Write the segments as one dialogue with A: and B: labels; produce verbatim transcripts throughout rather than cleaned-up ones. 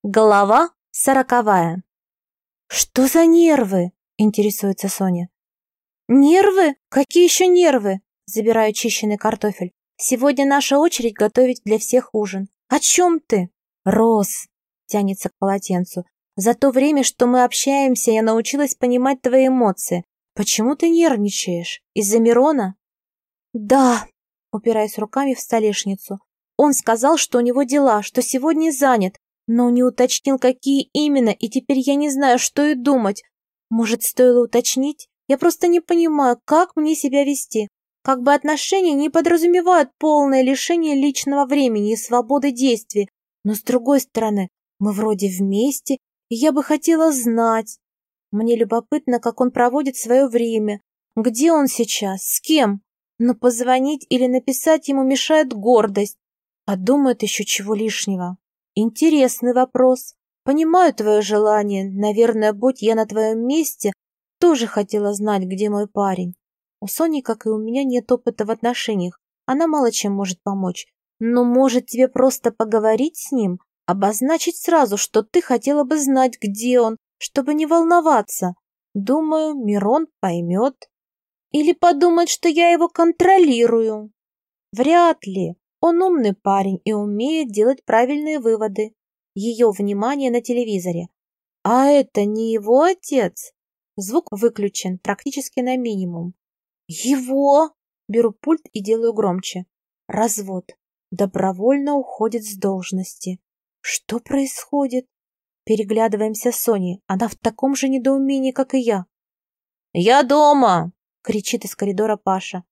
A: Глава сороковая. «Что за нервы?» – интересуется Соня. «Нервы? Какие еще нервы?» – забираю чищенный картофель. «Сегодня наша очередь готовить для всех ужин. О чем ты?» «Рос!» – тянется к полотенцу. «За то время, что мы общаемся, я научилась понимать твои эмоции. Почему ты нервничаешь? Из-за Мирона?» «Да», – упираясь руками в столешницу. «Он сказал, что у него дела, что сегодня занят. Но не уточнил, какие именно, и теперь я не знаю, что и думать. Может, стоило уточнить? Я просто не понимаю, как мне себя вести. Как бы отношения не подразумевают полное лишение личного времени и свободы действий. Но, с другой стороны, мы вроде вместе, и я бы хотела знать. Мне любопытно, как он проводит свое время. Где он сейчас? С кем? Но позвонить или написать ему мешает гордость. А думает еще чего лишнего. Интересный вопрос. Понимаю твое желание. Наверное, будь я на твоем месте, тоже хотела знать, где мой парень. У Сони, как и у меня, нет опыта в отношениях. Она мало чем может помочь. Но может тебе просто поговорить с ним? Обозначить сразу, что ты хотела бы знать, где он, чтобы не волноваться. Думаю, Мирон поймет. Или подумает, что я его контролирую. Вряд ли. Он умный парень и умеет делать правильные выводы. Ее внимание на телевизоре. А это не его отец? Звук выключен практически на минимум. Его? Беру пульт и делаю громче. Развод. Добровольно уходит с должности. Что происходит? Переглядываемся с Соней. Она в таком же недоумении, как и я. «Я дома!» — кричит из коридора Паша.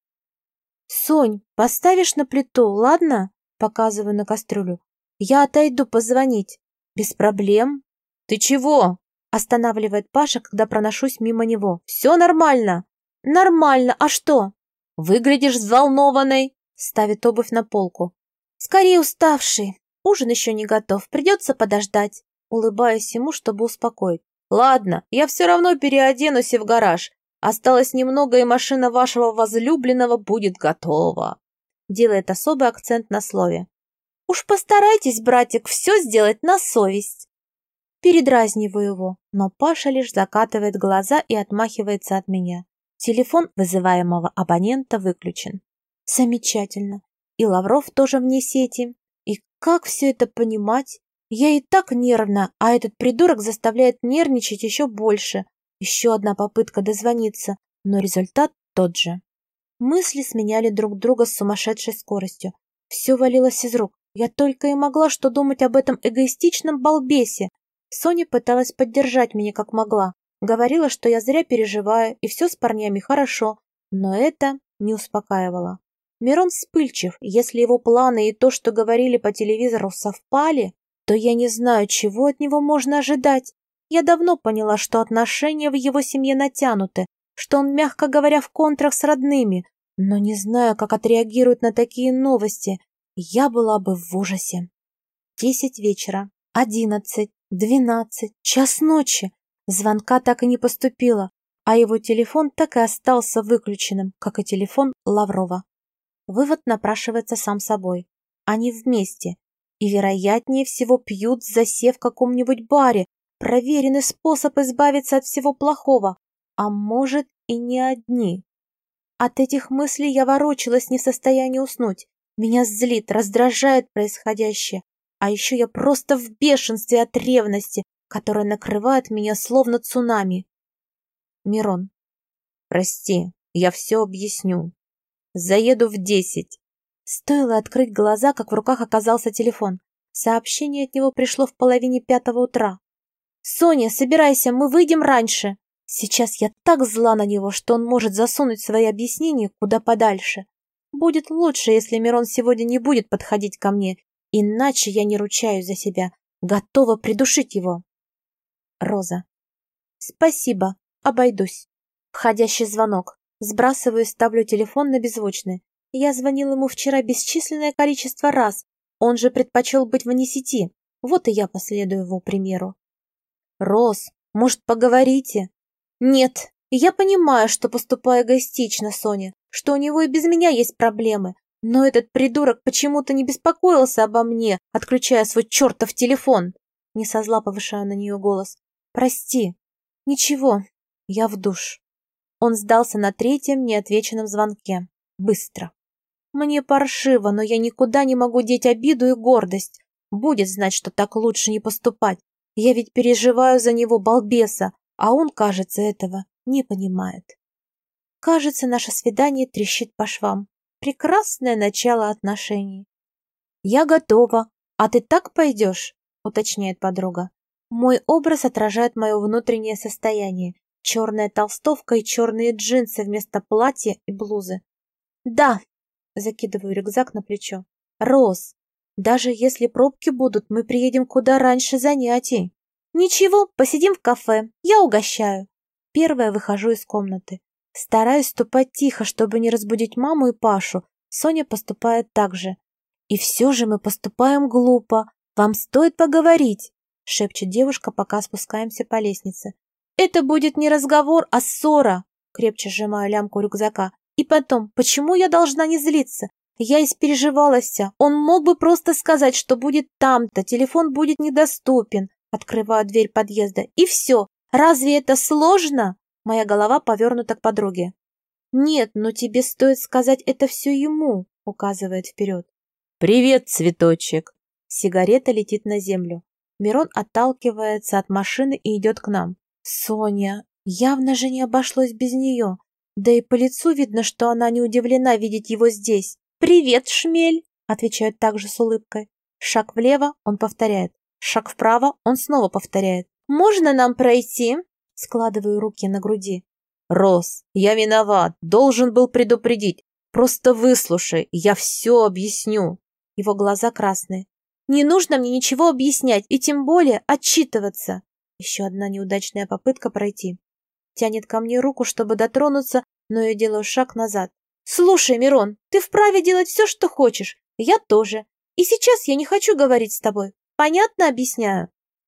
A: «Сонь, поставишь на плиту, ладно?» Показываю на кастрюлю. «Я отойду позвонить». «Без проблем». «Ты чего?» Останавливает Паша, когда проношусь мимо него. «Все нормально». «Нормально, а что?» «Выглядишь взволнованной». Ставит обувь на полку. «Скорее уставший. Ужин еще не готов, придется подождать». Улыбаюсь ему, чтобы успокоить. «Ладно, я все равно переоденусь и в гараж. Осталось немного, и машина вашего возлюбленного будет готова». Делает особый акцент на слове. «Уж постарайтесь, братик, все сделать на совесть». Передразниваю его, но Паша лишь закатывает глаза и отмахивается от меня. Телефон вызываемого абонента выключен. Замечательно. И Лавров тоже вне сети. И как все это понимать? Я и так нервна, а этот придурок заставляет нервничать еще больше. Еще одна попытка дозвониться, но результат тот же. Мысли сменяли друг друга с сумасшедшей скоростью. Все валилось из рук. Я только и могла что думать об этом эгоистичном балбесе. Соня пыталась поддержать меня как могла. Говорила, что я зря переживаю, и все с парнями хорошо. Но это не успокаивало. Мирон вспыльчив. Если его планы и то, что говорили по телевизору, совпали, то я не знаю, чего от него можно ожидать. Я давно поняла, что отношения в его семье натянуты, что он, мягко говоря, в контрах с родными, но не знаю, как отреагирует на такие новости. Я была бы в ужасе. Десять вечера, одиннадцать, двенадцать, час ночи. Звонка так и не поступило, а его телефон так и остался выключенным, как и телефон Лаврова. Вывод напрашивается сам собой. Они вместе и, вероятнее всего, пьют, засев в каком-нибудь баре. Проверенный способ избавиться от всего плохого, а может и не одни. От этих мыслей я ворочалась, не в состоянии уснуть. Меня злит, раздражает происходящее, а еще я просто в бешенстве от ревности, которая накрывает меня словно цунами. Мирон. Прости, я все объясню. Заеду в десять. Стоило открыть глаза, как в руках оказался телефон. Сообщение от него пришло в половине пятого утра. «Соня, собирайся, мы выйдем раньше». Сейчас я так зла на него, что он может засунуть свои объяснения куда подальше. Будет лучше, если Мирон сегодня не будет подходить ко мне, иначе я не ручаюсь за себя, готова придушить его. Роза. Спасибо, обойдусь. Входящий звонок. Сбрасываю и ставлю телефон на беззвучный. Я звонил ему вчера бесчисленное количество раз. Он же предпочел быть вне сети. Вот и я последую его примеру. «Роз, может, поговорите?» «Нет, я понимаю, что поступаю эгоистично, Соня, что у него и без меня есть проблемы, но этот придурок почему-то не беспокоился обо мне, отключая свой чертов телефон. Не со зла повышаю на нее голос. Прости. Ничего, я в душ. Он сдался на третьем неотвеченном звонке. Быстро. Мне паршиво, но я никуда не могу деть обиду и гордость. Будет знать, что так лучше не поступать. Я ведь переживаю за него, балбеса, а он, кажется, этого не понимает. Кажется, наше свидание трещит по швам. Прекрасное начало отношений. «Я готова. А ты так пойдешь?» — уточняет подруга. Мой образ отражает мое внутреннее состояние. Черная толстовка и черные джинсы вместо платья и блузы. «Да!» — закидываю рюкзак на плечо. «Роз, даже если пробки будут, мы приедем куда раньше занятий». «Ничего, посидим в кафе. Я угощаю». Первая выхожу из комнаты. Стараюсь ступать тихо, чтобы не разбудить маму и Пашу. Соня поступает так же. «И все же мы поступаем глупо. Вам стоит поговорить», — шепчет девушка, пока спускаемся по лестнице. «Это будет не разговор, а ссора», — крепче сжимаю лямку рюкзака. «И потом, почему я должна не злиться? Я испереживалась вся. Он мог бы просто сказать, что будет там-то, телефон будет недоступен». Открываю дверь подъезда. «И все. Разве это сложно?» Моя голова повернута к подруге. «Нет, но тебе стоит сказать это все ему», — указывает вперед.
B: «Привет, цветочек!»
A: Сигарета летит на землю. Мирон отталкивается от машины и идет к нам. Соня, явно же не обошлось без нее. Да и по лицу видно, что она не удивлена видеть его здесь. «Привет, шмель!» — отвечает также с улыбкой. Шаг влево, он повторяет. Шаг вправо, он снова повторяет. «Можно нам пройти?» Складываю руки на груди.
B: «Роз, я виноват, должен был предупредить. Просто выслушай, я все объясню».
A: Его глаза красные. «Не нужно мне ничего объяснять и тем более отчитываться». Еще одна неудачная попытка пройти. Тянет ко мне руку, чтобы дотронуться, но я делаю шаг назад. «Слушай, Мирон, ты вправе делать все, что хочешь. Я тоже. И сейчас я не хочу говорить с тобой. Понятно объясняю?»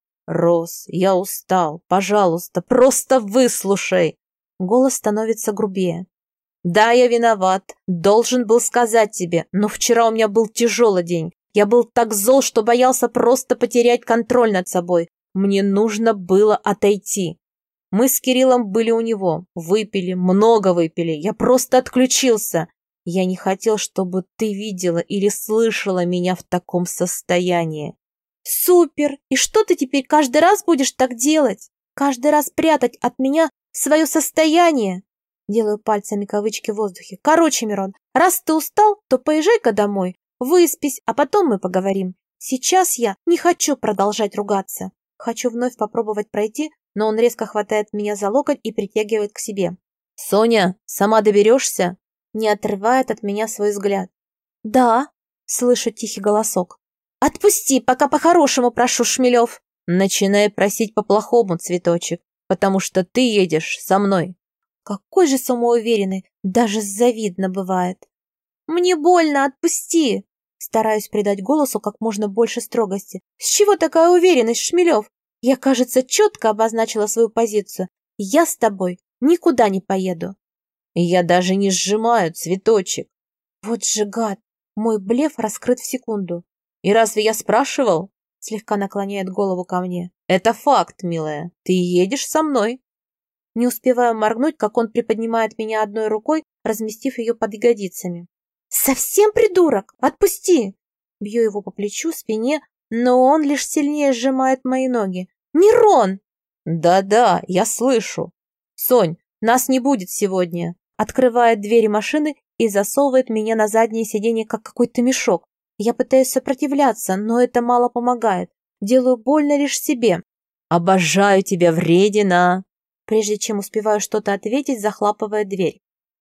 B: «Роз, я устал. Пожалуйста, просто выслушай».
A: Голос становится грубее.
B: «Да, я виноват. Должен был сказать тебе, но вчера у меня был тяжелый день. Я был так зол, что боялся просто потерять контроль над собой. Мне нужно было отойти. Мы с Кириллом были у него. Выпили, много выпили. Я просто отключился. Я не хотел, чтобы ты видела или слышала меня в таком состоянии».
A: «Супер! И что ты теперь каждый раз будешь так делать? Каждый раз прятать от меня свое состояние?» Делаю пальцами кавычки в воздухе. «Короче, Мирон, раз ты устал, то поезжай-ка домой, выспись, а потом мы поговорим. Сейчас я не хочу продолжать ругаться». Хочу вновь попробовать пройти, но он резко хватает меня за локоть и притягивает к себе.
B: «Соня, сама доберешься?»
A: Не отрывает от меня свой взгляд. «Да», — слышу тихий голосок. «Отпусти, пока по-хорошему прошу, Шмелев».
B: «Начинай просить по-плохому, цветочек, потому что ты едешь со мной».
A: Какой же самоуверенный, даже завидно бывает. «Мне больно, отпусти!» Стараюсь придать голосу как можно больше строгости. «С чего такая уверенность, Шмелев? Я, кажется, четко обозначила свою позицию. Я с тобой никуда не поеду».
B: «Я даже не сжимаю, цветочек».
A: Вот же гад! Мой блеф раскрыт в секунду.
B: «И разве я спрашивал?»
A: Слегка наклоняет голову ко мне.
B: «Это факт, милая. Ты едешь со мной».
A: Не успеваю моргнуть, как он приподнимает меня одной рукой, разместив ее под ягодицами. «Совсем придурок! Отпусти!» Бью его по плечу, спине, но он лишь сильнее сжимает мои ноги. «Мирон!»
B: «Да-да, я слышу. Сонь, нас не будет сегодня».
A: Открывает двери машины и засовывает меня на заднее сиденье, как какой-то мешок. Я пытаюсь сопротивляться, но это мало помогает. Делаю больно лишь себе.
B: «Обожаю тебя, вредина!»
A: Прежде чем успеваю что-то ответить, захлапывает дверь.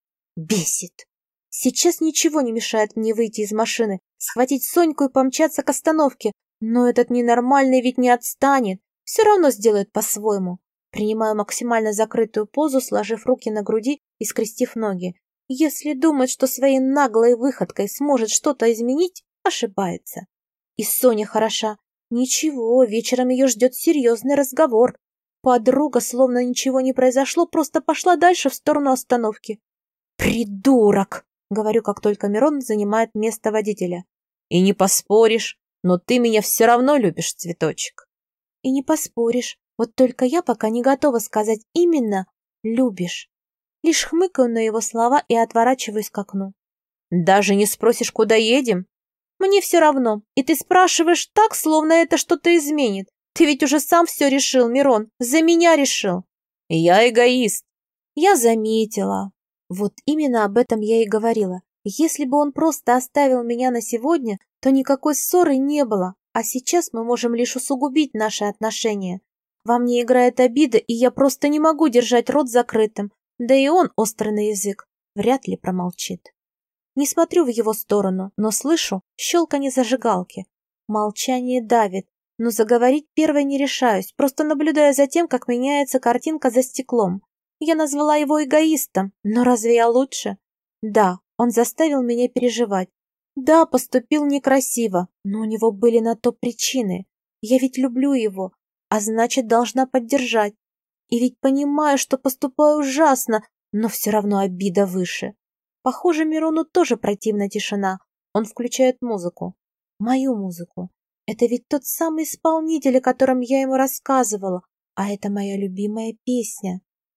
A: Бесит. Сейчас ничего не мешает мне выйти из машины, схватить Соньку и помчаться к остановке. Но этот ненормальный ведь не отстанет. Все равно сделает по-своему. Принимаю максимально закрытую позу, сложив руки на груди и скрестив ноги. Если думает, что своей наглой выходкой сможет что-то изменить, ошибается. И Соня хороша. Ничего, вечером ее ждет серьезный разговор. Подруга, словно ничего не произошло, просто пошла дальше в сторону остановки. «Придурок!» — говорю, как только Мирон занимает место водителя.
B: «И не поспоришь, но ты меня все равно любишь, цветочек».
A: И не поспоришь, вот только я пока не готова сказать именно «любишь». Лишь хмыкаю на его слова и отворачиваюсь к окну.
B: Даже не спросишь, куда едем?
A: Мне все равно, и ты спрашиваешь так, словно это что-то изменит. Ты ведь уже сам все решил, Мирон, за меня решил.
B: Я эгоист.
A: Я заметила. Вот именно об этом я и говорила. Если бы он просто оставил меня на сегодня, то никакой ссоры не было, а сейчас мы можем лишь усугубить наши отношения. Во мне играет обида, и я просто не могу держать рот закрытым, да и он, острый на язык, вряд ли промолчит. Не смотрю в его сторону, но слышу щелканье зажигалки. Молчание давит, но заговорить первой не решаюсь, просто наблюдая за тем, как меняется картинка за стеклом. Я назвала его эгоистом, но разве я лучше? Да, он заставил меня переживать. Да, поступил некрасиво, но у него были на то причины. Я ведь люблю его, а значит, должна поддержать. И ведь понимаю, что поступаю ужасно, но все равно обида выше. Похоже, Мирону тоже противна тишина. Он включает музыку. Мою музыку. Это ведь тот самый исполнитель, о котором я ему рассказывала. А это моя любимая песня.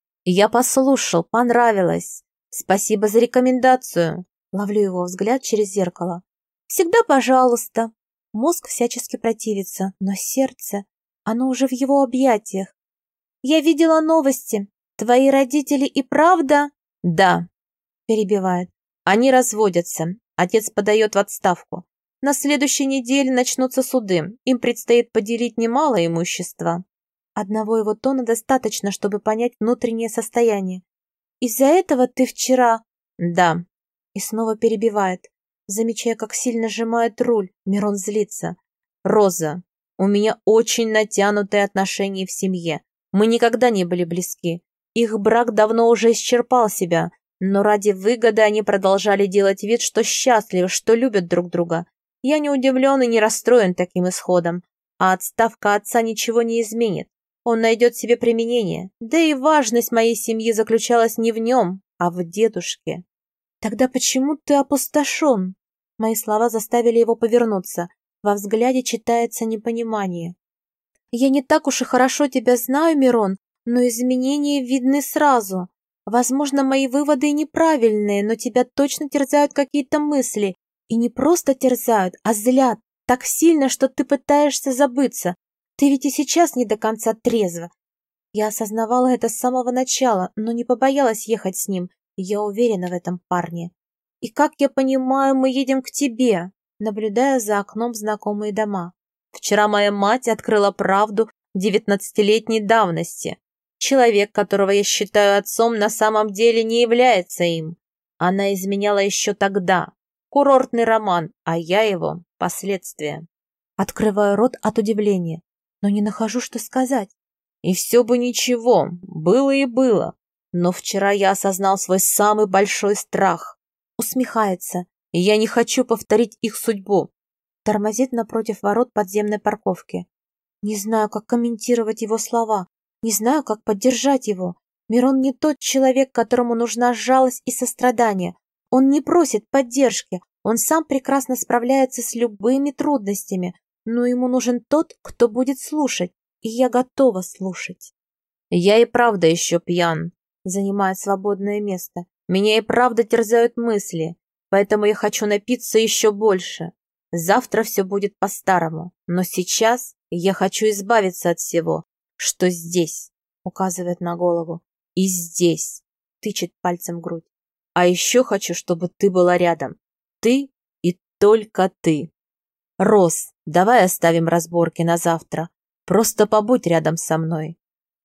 B: Я послушал, понравилось. Спасибо за рекомендацию.
A: Ловлю его взгляд через зеркало. Всегда пожалуйста. Мозг всячески противится, но сердце, оно уже в его объятиях. Я видела новости. Твои родители и правда?
B: Да.
A: Перебивает.
B: Они разводятся. Отец подает в отставку. На следующей неделе начнутся суды. Им предстоит поделить немало имущества.
A: Одного его тона достаточно, чтобы понять внутреннее состояние. Из-за этого ты вчера...
B: Да.
A: И снова перебивает, замечая, как сильно сжимает руль. Мирон злится.
B: Роза, у меня очень натянутые отношения в семье. Мы никогда не были близки. Их брак давно уже исчерпал себя. Но ради выгоды они продолжали делать вид, что счастливы, что любят друг друга. Я не удивлен и не расстроен таким исходом. А отставка отца ничего не изменит. Он найдет себе применение. Да и важность моей семьи заключалась не в нем, а в дедушке.
A: Тогда почему ты опустошен? Мои слова заставили его повернуться. Во взгляде читается непонимание. Я не так уж и хорошо тебя знаю, Мирон, но изменения видны сразу. Возможно, мои выводы и неправильные, но тебя точно терзают какие-то мысли. И не просто терзают, а злят так сильно, что ты пытаешься забыться. Ты ведь и сейчас не до конца трезва. Я осознавала это с самого начала, но не побоялась ехать с ним. Я уверена в этом парне. И как я понимаю, мы едем к тебе, наблюдая за окном знакомые дома.
B: Вчера моя мать открыла правду девятнадцатилетней давности. Человек, которого я считаю отцом, на самом деле не является им. Она изменяла еще тогда. Курортный роман, а я его – последствия.
A: Открываю рот от удивления, но не нахожу, что сказать.
B: И все бы ничего, было и было. Но вчера я осознал свой самый большой страх.
A: Усмехается.
B: И я не хочу повторить их судьбу.
A: Тормозит напротив ворот подземной парковки. Не знаю, как комментировать его слова. Не знаю, как поддержать его. Мирон не тот человек, которому нужна жалость и сострадание. Он не просит поддержки. Он сам прекрасно справляется с любыми трудностями. Но ему нужен тот, кто будет слушать. И я готова слушать.
B: Я и правда еще пьян.
A: Занимает свободное место.
B: Меня и правда терзают мысли. Поэтому я хочу напиться еще больше. Завтра все будет по-старому. Но сейчас я хочу избавиться от всего, что здесь, указывает на голову, и здесь, тычет пальцем в грудь. А еще хочу, чтобы ты была рядом. Ты и только ты. Роз, давай оставим разборки на завтра. Просто побудь рядом со мной.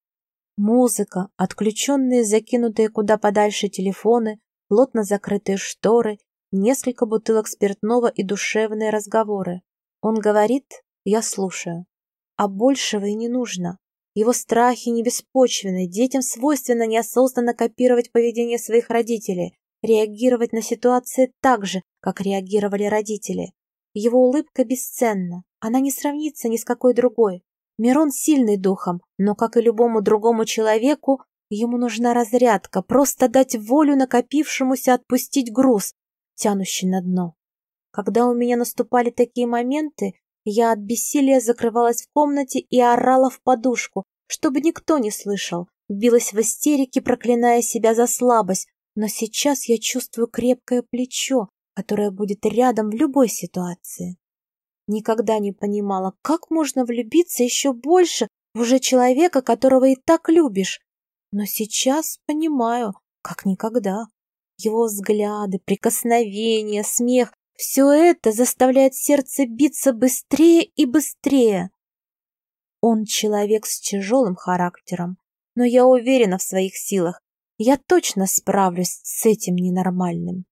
A: Музыка, отключенные, закинутые куда подальше телефоны, плотно закрытые шторы, несколько бутылок спиртного и душевные разговоры. Он говорит, я слушаю. А большего и не нужно. Его страхи не беспочвенны, детям свойственно неосознанно копировать поведение своих родителей, реагировать на ситуации так же, как реагировали родители. Его улыбка бесценна, она не сравнится ни с какой другой. Мирон сильный духом, но, как и любому другому человеку, ему нужна разрядка, просто дать волю накопившемуся отпустить груз, тянущий на дно. Когда у меня наступали такие моменты, Я от бессилия закрывалась в комнате и орала в подушку, чтобы никто не слышал. Билась в истерике, проклиная себя за слабость, но сейчас я чувствую крепкое плечо, которое будет рядом в любой ситуации. Никогда не понимала, как можно влюбиться еще больше в уже человека, которого и так любишь. Но сейчас понимаю, как никогда. Его взгляды, прикосновения, смех — все это заставляет сердце биться быстрее и быстрее. Он человек с тяжелым характером, но я уверена в своих силах. Я точно справлюсь с этим ненормальным.